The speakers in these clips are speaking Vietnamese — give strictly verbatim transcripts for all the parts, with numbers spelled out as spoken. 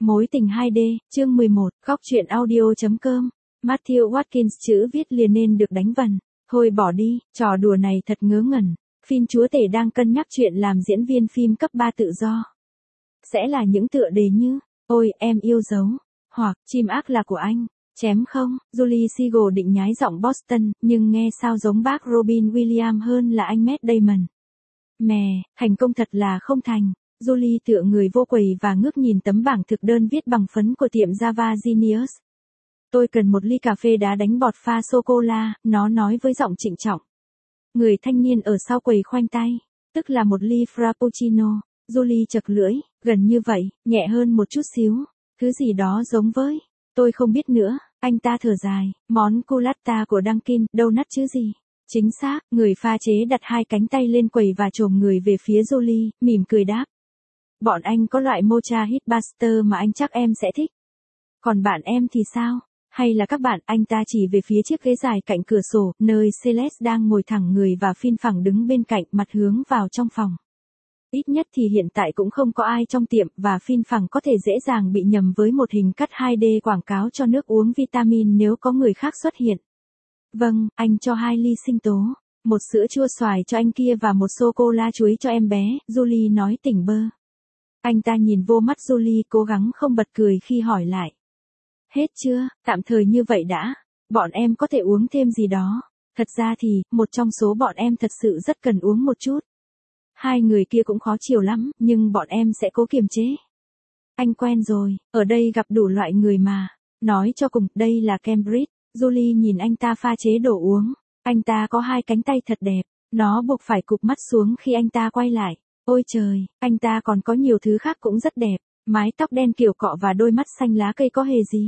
Mối tình hai D, chương mười một, góc truyện audio chấm com. Matthew Watkins chữ viết liền nên được đánh vần. Thôi bỏ đi, trò đùa này thật ngớ ngẩn. Phim chúa tể đang cân nhắc chuyện làm diễn viên phim cấp ba tự do. Sẽ là những tựa đề như, ôi em yêu dấu, hoặc, chim ác là của anh, chém không. Julie Siegel định nhái giọng Boston, nhưng nghe sao giống bác Robin Williams hơn là anh Matt Damon. Mè, thành công thật là không thành. Julie tựa người vô quầy và ngước nhìn tấm bảng thực đơn viết bằng phấn của tiệm Java Genius. Tôi cần một ly cà phê đá đánh bọt pha sô-cô-la, nó nói với giọng trịnh trọng. Người thanh niên ở sau quầy khoanh tay, tức là một ly frappuccino. Julie chật lưỡi, gần như vậy, nhẹ hơn một chút xíu, thứ gì đó giống với, tôi không biết nữa. Anh ta thở dài, món culatta của Dunkin, donut chứ gì. Chính xác, người pha chế đặt hai cánh tay lên quầy và chồm người về phía Julie, mỉm cười đáp. Bọn anh có loại mocha hitbuster mà anh chắc em sẽ thích. Còn bạn em thì sao? Hay là các bạn? Anh ta chỉ về phía chiếc ghế dài cạnh cửa sổ, nơi Celeste đang ngồi thẳng người và Phin phẳng đứng bên cạnh, mặt hướng vào trong phòng. Ít nhất thì hiện tại cũng không có ai trong tiệm, và Phin phẳng có thể dễ dàng bị nhầm với một hình cắt hai D quảng cáo cho nước uống vitamin nếu có người khác xuất hiện. Vâng, anh cho hai ly sinh tố, một sữa chua xoài cho anh kia và một sô-cô-la chuối cho em bé, Julie nói tỉnh bơ. Anh ta nhìn vô mắt Julie, cố gắng không bật cười khi hỏi lại. Hết chưa, tạm thời như vậy đã, bọn em có thể uống thêm gì đó. Thật ra thì, một trong số bọn em thật sự rất cần uống một chút. Hai người kia cũng khó chịu lắm, nhưng bọn em sẽ cố kiềm chế. Anh quen rồi, ở đây gặp đủ loại người mà. Nói cho cùng, đây là Cambridge. Julie nhìn anh ta pha chế đồ uống. Anh ta có hai cánh tay thật đẹp, nó buộc phải cụp mắt xuống khi anh ta quay lại. Ôi trời, anh ta còn có nhiều thứ khác cũng rất đẹp, mái tóc đen kiểu cọ và đôi mắt xanh lá cây có hề gì.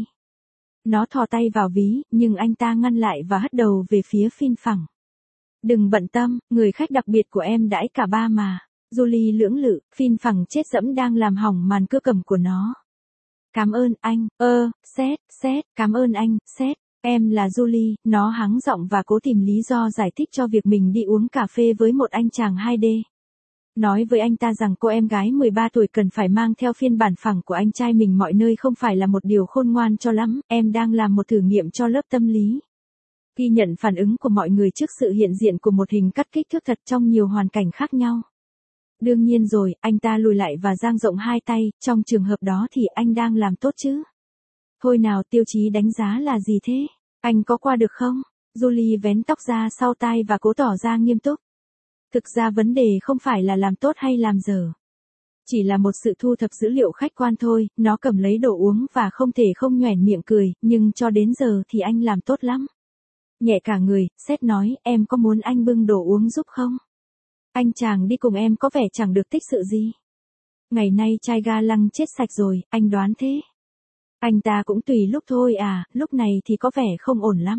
Nó thò tay vào ví, nhưng anh ta ngăn lại và hất đầu về phía Phin phẳng. Đừng bận tâm, người khách đặc biệt của em đãi cả ba mà. Julie lưỡng lự, Phin phẳng chết dẫm đang làm hỏng màn cưa cầm của nó. Cảm ơn anh, ơ, Seth, Seth, cảm ơn anh, Seth. Em là Julie, nó hắng giọng và cố tìm lý do giải thích cho việc mình đi uống cà phê với một anh chàng hai D. Nói với anh ta rằng cô em gái mười ba tuổi cần phải mang theo phiên bản phẳng của anh trai mình mọi nơi không phải là một điều khôn ngoan cho lắm, em đang làm một thử nghiệm cho lớp tâm lý. Ghi nhận phản ứng của mọi người trước sự hiện diện của một hình cắt kích thước thật trong nhiều hoàn cảnh khác nhau. Đương nhiên rồi, anh ta lùi lại và dang rộng hai tay, trong trường hợp đó thì anh đang làm tốt chứ. Thôi nào, tiêu chí đánh giá là gì thế? Anh có qua được không? Julie vén tóc ra sau tai và cố tỏ ra nghiêm túc. Thực ra vấn đề không phải là làm tốt hay làm dở. Chỉ là một sự thu thập dữ liệu khách quan thôi. Nó cầm lấy đồ uống và không thể không nhoẻn miệng cười, nhưng cho đến giờ thì anh làm tốt lắm. Nhẹ cả người, Seth nói, em có muốn anh bưng đồ uống giúp không? Anh chàng đi cùng em có vẻ chẳng được tích sự gì. Ngày nay chai ga lăng chết sạch rồi, anh đoán thế. Anh ta cũng tùy lúc thôi à, lúc này thì có vẻ không ổn lắm.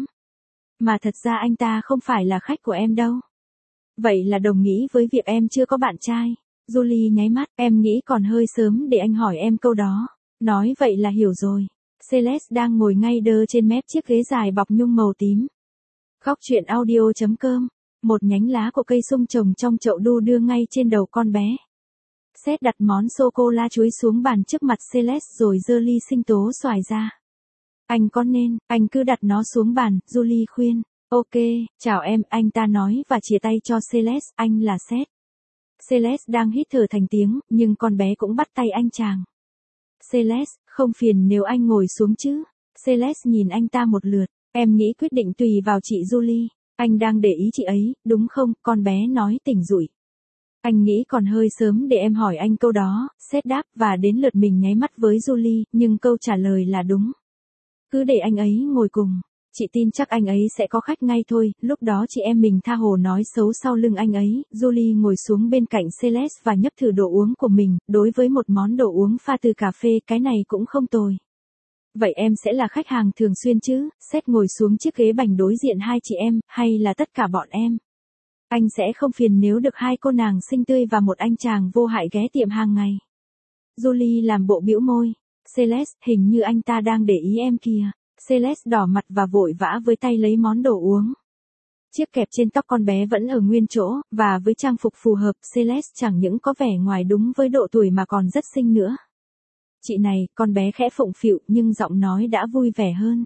Mà thật ra anh ta không phải là khách của em đâu. Vậy là đồng nghĩ với việc em chưa có bạn trai. Julie nháy mắt, em nghĩ còn hơi sớm để anh hỏi em câu đó. Nói vậy là hiểu rồi. Celeste đang ngồi ngay đơ trên mép chiếc ghế dài bọc nhung màu tím. Góc truyện audio chấm com. Một nhánh lá của cây sung trồng trong chậu đu đưa ngay trên đầu con bé. Seth đặt món sô-cô-la chuối xuống bàn trước mặt Celeste rồi giơ ly sinh tố xoài ra. Anh có nên, anh cứ đặt nó xuống bàn, Julie khuyên. Ok, chào em, anh ta nói và chia tay cho Celeste, anh là Seth. Celeste đang hít thở thành tiếng, nhưng con bé cũng bắt tay anh chàng. Celeste, không phiền nếu anh ngồi xuống chứ. Celeste nhìn anh ta một lượt, em nghĩ quyết định tùy vào chị Julie. Anh đang để ý chị ấy, đúng không? Con bé nói tỉnh rụi. Anh nghĩ còn hơi sớm để em hỏi anh câu đó, Seth đáp và đến lượt mình nháy mắt với Julie, nhưng câu trả lời là đúng. Cứ để anh ấy ngồi cùng. Chị tin chắc anh ấy sẽ có khách ngay thôi, lúc đó chị em mình tha hồ nói xấu sau lưng anh ấy. Julie ngồi xuống bên cạnh Celeste và nhấp thử đồ uống của mình, đối với một món đồ uống pha từ cà phê, cái này cũng không tồi. Vậy em sẽ là khách hàng thường xuyên chứ? Seth ngồi xuống chiếc ghế bành đối diện hai chị em, hay là tất cả bọn em? Anh sẽ không phiền nếu được hai cô nàng xinh tươi và một anh chàng vô hại ghé tiệm hàng ngày. Julie làm bộ bĩu môi. Celeste, hình như anh ta đang để ý em kìa. Celeste đỏ mặt và vội vã với tay lấy món đồ uống. Chiếc kẹp trên tóc con bé vẫn ở nguyên chỗ, và với trang phục phù hợp, Celeste chẳng những có vẻ ngoài đúng với độ tuổi mà còn rất xinh nữa. Chị này, con bé khẽ phụng phịu nhưng giọng nói đã vui vẻ hơn.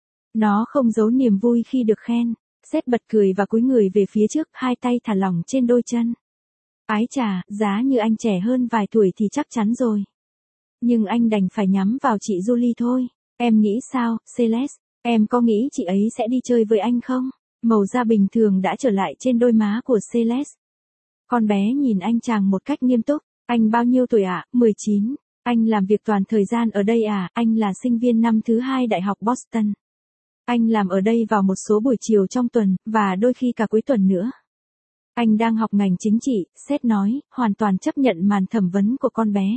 Nó không giấu niềm vui khi được khen. Seth bật cười và cúi người về phía trước, hai tay thả lỏng trên đôi chân. Ái chà, giá như anh trẻ hơn vài tuổi thì chắc chắn rồi. Nhưng anh đành phải nhắm vào chị Julie thôi. Em nghĩ sao, Celeste? Em có nghĩ chị ấy sẽ đi chơi với anh không? Màu da bình thường đã trở lại trên đôi má của Celeste. Con bé nhìn anh chàng một cách nghiêm túc. Anh bao nhiêu tuổi ạ? À? mười chín. Anh làm việc toàn thời gian ở đây à? Anh là sinh viên năm thứ hai Đại học Boston. Anh làm ở đây vào một số buổi chiều trong tuần, và đôi khi cả cuối tuần nữa. Anh đang học ngành chính trị, Seth nói, hoàn toàn chấp nhận màn thẩm vấn của con bé.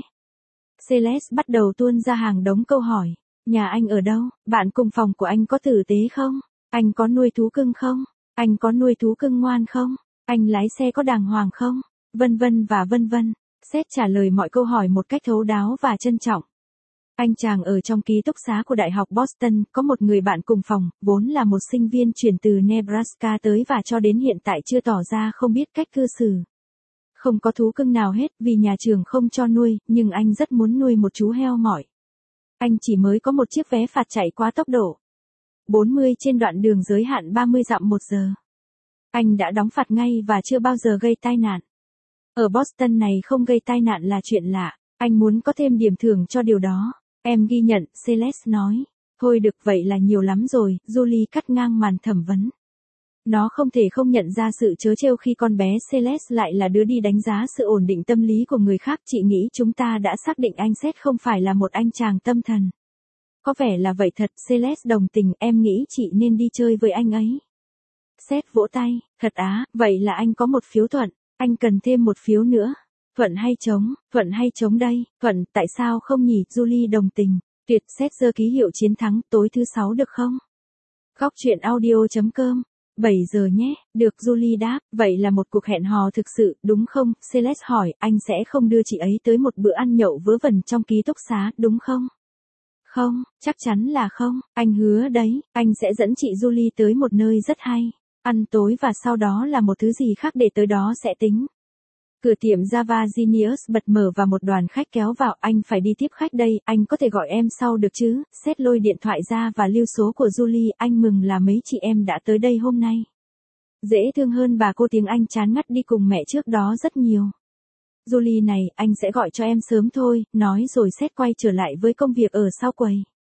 Celeste bắt đầu tuôn ra hàng đống câu hỏi. Nhà anh ở đâu? Bạn cùng phòng của anh có tử tế không? Anh có nuôi thú cưng không? Anh có nuôi thú cưng ngoan không? Anh lái xe có đàng hoàng không? Vân vân và vân vân. Seth trả lời mọi câu hỏi một cách thấu đáo và trân trọng. Anh chàng ở trong ký túc xá của Đại học Boston, có một người bạn cùng phòng, vốn là một sinh viên chuyển từ Nebraska tới và cho đến hiện tại chưa tỏ ra không biết cách cư xử. Không có thú cưng nào hết vì nhà trường không cho nuôi, nhưng anh rất muốn nuôi một chú heo mỏi. Anh chỉ mới có một chiếc vé phạt chạy quá tốc độ bốn mươi trên đoạn đường giới hạn ba mươi dặm một giờ. Anh đã đóng phạt ngay và chưa bao giờ gây tai nạn. Ở Boston này không gây tai nạn là chuyện lạ, anh muốn có thêm điểm thưởng cho điều đó. Em ghi nhận, Celeste nói. Thôi được vậy là nhiều lắm rồi, Julie cắt ngang màn thẩm vấn. Nó không thể không nhận ra sự trớ trêu khi con bé Celeste lại là đứa đi đánh giá sự ổn định tâm lý của người khác. Chị nghĩ chúng ta đã xác định anh Seth không phải là một anh chàng tâm thần. Có vẻ là vậy thật, Celeste đồng tình, em nghĩ chị nên đi chơi với anh ấy. Seth vỗ tay, thật á, vậy là anh có một phiếu thuận, anh cần thêm một phiếu nữa. Thuận hay chống, thuận hay chống đây, thuận, tại sao không nhỉ, Julie đồng tình. Tuyệt, Seth giơ ký hiệu chiến thắng, tối thứ sáu được không? Góc truyện audio chấm com. bảy giờ nhé, được, Julie đáp, vậy là một cuộc hẹn hò thực sự, đúng không? Celeste hỏi, anh sẽ không đưa chị ấy tới một bữa ăn nhậu vớ vẩn trong ký túc xá, đúng không? Không, chắc chắn là không, anh hứa đấy, anh sẽ dẫn chị Julie tới một nơi rất hay, ăn tối và sau đó là một thứ gì khác để tới đó sẽ tính. Cửa tiệm Java Genius bật mở và một đoàn khách kéo vào, anh phải đi tiếp khách đây, anh có thể gọi em sau được chứ? Seth lôi điện thoại ra và lưu số của Julie, anh mừng là mấy chị em đã tới đây hôm nay. Dễ thương hơn bà cô tiếng Anh chán ngắt đi cùng mẹ trước đó rất nhiều. Julie này, anh sẽ gọi cho em sớm thôi, nói rồi Seth quay trở lại với công việc ở sau quầy.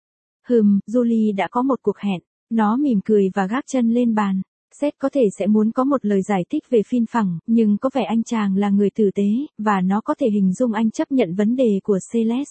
Hừm, Julie đã có một cuộc hẹn, nó mỉm cười và gác chân lên bàn. Seth có thể sẽ muốn có một lời giải thích về phiên phẳng, nhưng có vẻ anh chàng là người tử tế, và nó có thể hình dung anh chấp nhận vấn đề của Celeste.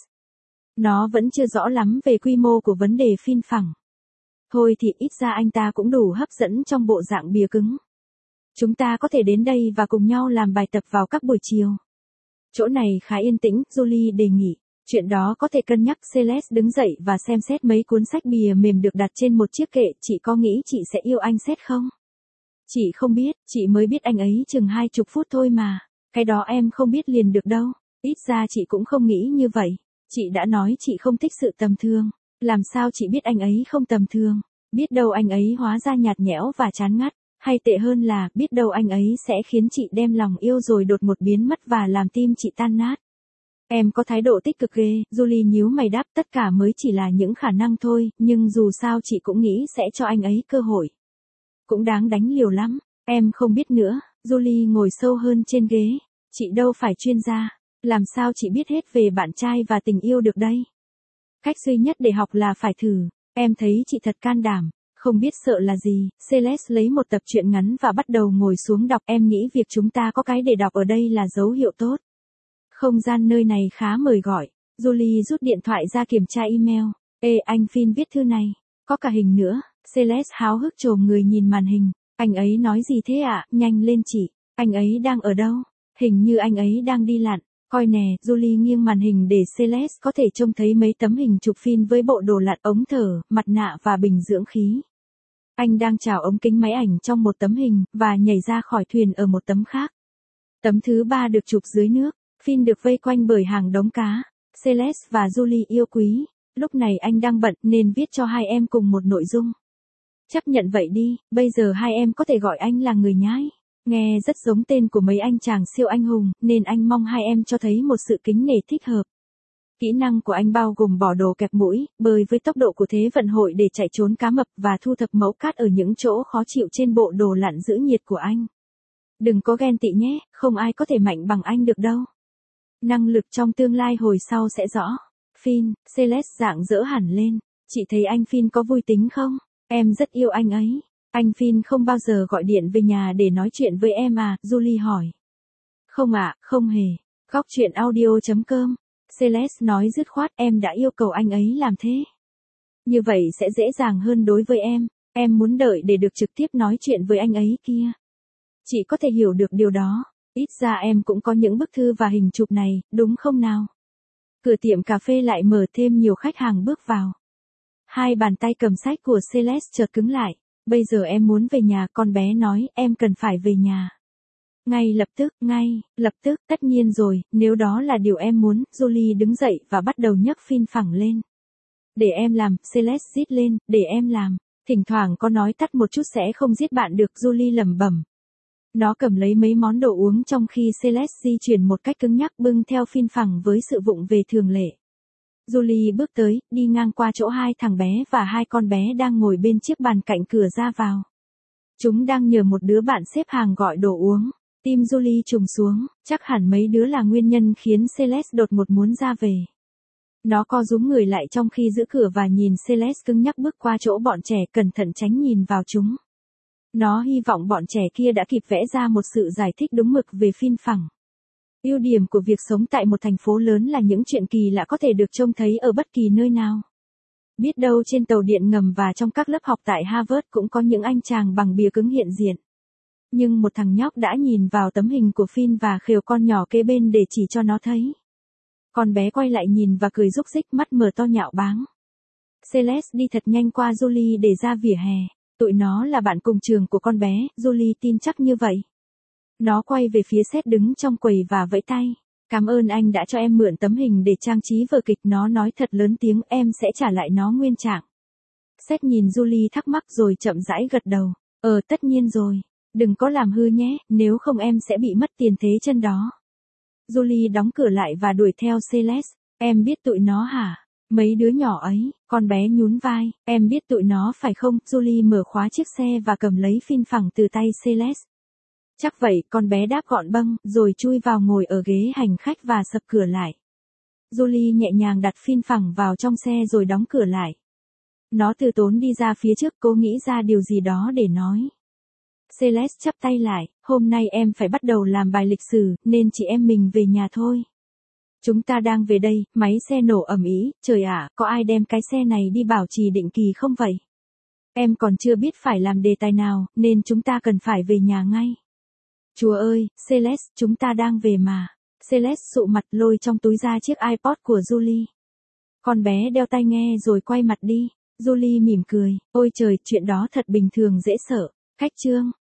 Nó vẫn chưa rõ lắm về quy mô của vấn đề phiên phẳng. Thôi thì ít ra anh ta cũng đủ hấp dẫn trong bộ dạng bìa cứng. Chúng ta có thể đến đây và cùng nhau làm bài tập vào các buổi chiều. Chỗ này khá yên tĩnh, Julie đề nghị. Chuyện đó có thể cân nhắc. Celeste đứng dậy và xem xét mấy cuốn sách bìa mềm được đặt trên một chiếc kệ. Chị có nghĩ chị sẽ yêu anh Seth không? Chị không biết, chị mới biết anh ấy chừng hai chục phút thôi mà. Cái đó em không biết liền được đâu. Ít ra chị cũng không nghĩ như vậy. Chị đã nói chị không thích sự tầm thường. Làm sao chị biết anh ấy không tầm thường? Biết đâu anh ấy hóa ra nhạt nhẽo và chán ngắt. Hay tệ hơn là, biết đâu anh ấy sẽ khiến chị đem lòng yêu rồi đột ngột biến mất và làm tim chị tan nát. Em có thái độ tích cực ghê, Julie nhíu mày đáp, tất cả mới chỉ là những khả năng thôi, nhưng dù sao chị cũng nghĩ sẽ cho anh ấy cơ hội. Cũng đáng đánh liều lắm, em không biết nữa, Julie ngồi sâu hơn trên ghế. Chị đâu phải chuyên gia, làm sao chị biết hết về bạn trai và tình yêu được đây? Cách duy nhất để học là phải thử, em thấy chị thật can đảm. Không biết sợ là gì, Celeste lấy một tập truyện ngắn và bắt đầu ngồi xuống đọc. Em nghĩ việc chúng ta có cái để đọc ở đây là dấu hiệu tốt. Không gian nơi này khá mời gọi. Julie rút điện thoại ra kiểm tra email. Ê, anh Finn viết thư này. Có cả hình nữa. Celeste háo hức chồm người nhìn màn hình. Anh ấy nói gì thế ạ? À? Nhanh lên chị. Anh ấy đang ở đâu? Hình như anh ấy đang đi lặn. Coi nè, Julie nghiêng màn hình để Celeste có thể trông thấy mấy tấm hình chụp Finn với bộ đồ lặn, ống thở, mặt nạ và bình dưỡng khí. Anh đang chào ống kính máy ảnh trong một tấm hình, và nhảy ra khỏi thuyền ở một tấm khác. Tấm thứ ba được chụp dưới nước, Finn được vây quanh bởi hàng đống cá. Celeste và Julie yêu quý. Lúc này anh đang bận nên viết cho hai em cùng một nội dung. Chấp nhận vậy đi, bây giờ hai em có thể gọi anh là người nhái. Nghe rất giống tên của mấy anh chàng siêu anh hùng, nên anh mong hai em cho thấy một sự kính nể thích hợp. Kỹ năng của anh bao gồm bỏ đồ kẹp mũi, bơi với tốc độ của Thế vận hội để chạy trốn cá mập và thu thập mẫu cát ở những chỗ khó chịu trên bộ đồ lặn giữ nhiệt của anh. Đừng có ghen tị nhé, không ai có thể mạnh bằng anh được đâu. Năng lực trong tương lai hồi sau sẽ rõ. Finn, Celeste rạng rỡ hẳn lên. Chị thấy anh Finn có vui tính không? Em rất yêu anh ấy. Anh Finn không bao giờ gọi điện về nhà để nói chuyện với em à? Julie hỏi. Không ạ, à, không hề. Góc chuyện audio chấm com. Celeste nói dứt khoát, em đã yêu cầu anh ấy làm thế. Như vậy sẽ dễ dàng hơn đối với em. Em muốn đợi để được trực tiếp nói chuyện với anh ấy kia. Chị có thể hiểu được điều đó. Ít ra em cũng có những bức thư và hình chụp này, đúng không nào? Cửa tiệm cà phê lại mở, thêm nhiều khách hàng bước vào. Hai bàn tay cầm sách của Celeste chợt cứng lại. Bây giờ em muốn về nhà, con bé nói, em cần phải về nhà. Ngay lập tức, ngay, lập tức, tất nhiên rồi, nếu đó là điều em muốn. Julie đứng dậy và bắt đầu nhấc Finn phẳng lên. Để em làm, Celeste rít lên, để em làm. Thỉnh thoảng có nói tắt một chút sẽ không giết bạn được, Julie lẩm bẩm. Nó cầm lấy mấy món đồ uống trong khi Celeste di chuyển một cách cứng nhắc bưng theo Finn phẳng với sự vụng về thường lệ. Julie bước tới, đi ngang qua chỗ hai thằng bé và hai con bé đang ngồi bên chiếc bàn cạnh cửa ra vào. Chúng đang nhờ một đứa bạn xếp hàng gọi đồ uống. Tim Julie trùng xuống, chắc hẳn mấy đứa là nguyên nhân khiến Celeste đột ngột muốn ra về. Nó co rúm người lại trong khi giữ cửa và nhìn Celeste cứng nhắc bước qua chỗ bọn trẻ, cẩn thận tránh nhìn vào chúng. Nó hy vọng bọn trẻ kia đã kịp vẽ ra một sự giải thích đúng mực về Finn phẳng. Ưu điểm của việc sống tại một thành phố lớn là những chuyện kỳ lạ có thể được trông thấy ở bất kỳ nơi nào. Biết đâu trên tàu điện ngầm và trong các lớp học tại Harvard cũng có những anh chàng bằng bìa cứng hiện diện. Nhưng một thằng nhóc đã nhìn vào tấm hình của Finn và khều con nhỏ kế bên để chỉ cho nó thấy. Con bé quay lại nhìn và cười rúc rích, mắt mở to nhạo báng. Celeste đi thật nhanh qua Julie để ra vỉa hè. Tụi nó là bạn cùng trường của con bé, Julie tin chắc như vậy. Nó quay về phía Seth đứng trong quầy và vẫy tay. Cảm ơn anh đã cho em mượn tấm hình để trang trí vở kịch, nó nói thật lớn tiếng, em sẽ trả lại nó nguyên trạng. Seth nhìn Julie thắc mắc rồi chậm rãi gật đầu. Ờ tất nhiên rồi. Đừng có làm hư nhé, nếu không em sẽ bị mất tiền thế chân đó. Julie đóng cửa lại và đuổi theo Celeste. Em biết tụi nó hả? Mấy đứa nhỏ ấy, con bé nhún vai. Em biết tụi nó phải không? Julie mở khóa chiếc xe và cầm lấy Finn phẳng từ tay Celeste. Chắc vậy, con bé đáp gọn bâng, rồi chui vào ngồi ở ghế hành khách và sập cửa lại. Julie nhẹ nhàng đặt Finn phẳng vào trong xe rồi đóng cửa lại. Nó từ tốn đi ra phía trước, cố nghĩ ra điều gì đó để nói. Celeste chắp tay lại, hôm nay em phải bắt đầu làm bài lịch sử, nên chị em mình về nhà thôi. Chúng ta đang về đây, máy xe nổ ầm ĩ, trời ạ, có ai đem cái xe này đi bảo trì định kỳ không vậy? Em còn chưa biết phải làm đề tài nào, nên chúng ta cần phải về nhà ngay. Chúa ơi, Celeste, chúng ta đang về mà. Celeste sụ mặt lôi trong túi ra chiếc iPod của Julie. Con bé đeo tai nghe rồi quay mặt đi. Julie mỉm cười, ôi trời, chuyện đó thật bình thường dễ sợ. Khách trương,